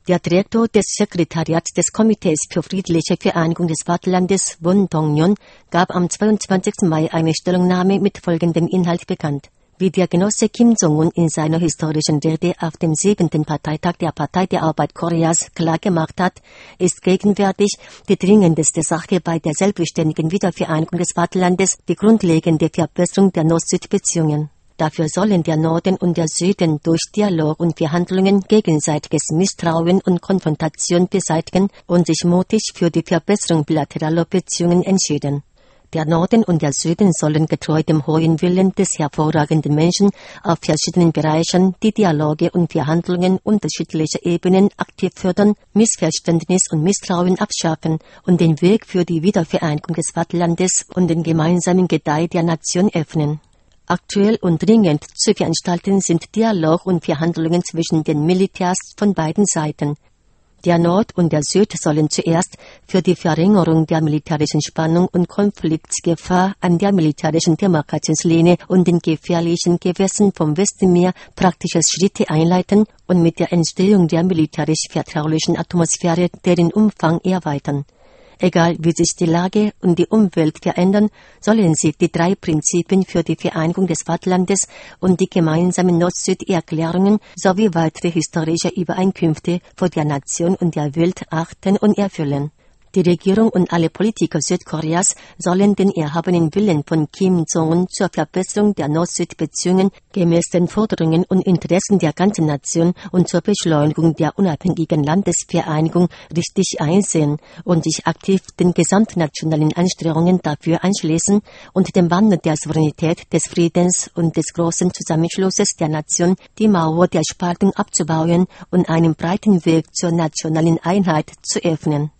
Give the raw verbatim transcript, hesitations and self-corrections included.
Der Direktor des Sekretariats des Komitees für friedliche Vereinigung des Vaterlandes, Won Dong-yeon, gab am zweiundzwanzigsten Mai eine Stellungnahme mit folgendem Inhalt bekannt. Wie der Genosse Kim Jong-un in seiner historischen Rede auf dem siebten Parteitag der Partei der Arbeit Koreas klargemacht hat, ist gegenwärtig die dringendste Sache bei der selbstständigen Wiedervereinigung des Vaterlandes die grundlegende Verbesserung der Nord-Süd-Beziehungen. Dafür sollen der Norden und der Süden durch Dialog und Verhandlungen gegenseitiges Misstrauen und Konfrontation beseitigen und sich mutig für die Verbesserung bilateraler Beziehungen entschieden. Der Norden und der Süden sollen getreu dem hohen Willen des hervorragenden Menschen auf verschiedenen Bereichen die Dialoge und Verhandlungen unterschiedlicher Ebenen aktiv fördern, Missverständnis und Misstrauen abschaffen und den Weg für die Wiedervereinigung des Vaterlandes und den gemeinsamen Gedeih der Nation öffnen. Aktuell und dringend zu veranstalten sind Dialog und Verhandlungen zwischen den Militärs von beiden Seiten. Der Nord und der Süd sollen zuerst für die Verringerung der militärischen Spannung und Konfliktgefahr an der militärischen Demarkationslinie und den gefährlichen Gewässern vom Westmeer praktische Schritte einleiten und mit der Entstehung der militärisch-vertraulichen Atmosphäre deren Umfang erweitern. Egal wie sich die Lage und die Umwelt verändern, sollen sie die drei Prinzipien für die Vereinigung des Vaterlandes und die gemeinsamen Nord-Süd-Erklärungen sowie weitere historische Übereinkünfte vor der Nation und der Welt achten und erfüllen. Die Regierung und alle Politiker Südkoreas sollen den erhabenen Willen von Kim Jong-un zur Verbesserung der Nord-Süd-Beziehungen gemäß den Forderungen und Interessen der ganzen Nation und zur Beschleunigung der unabhängigen Landesvereinigung richtig einsehen und sich aktiv den gesamtnationalen Anstrengungen dafür anschließen und dem Wandel der Souveränität, des Friedens und des großen Zusammenschlusses der Nation die Mauer der Spaltung abzubauen und einen breiten Weg zur nationalen Einheit zu öffnen.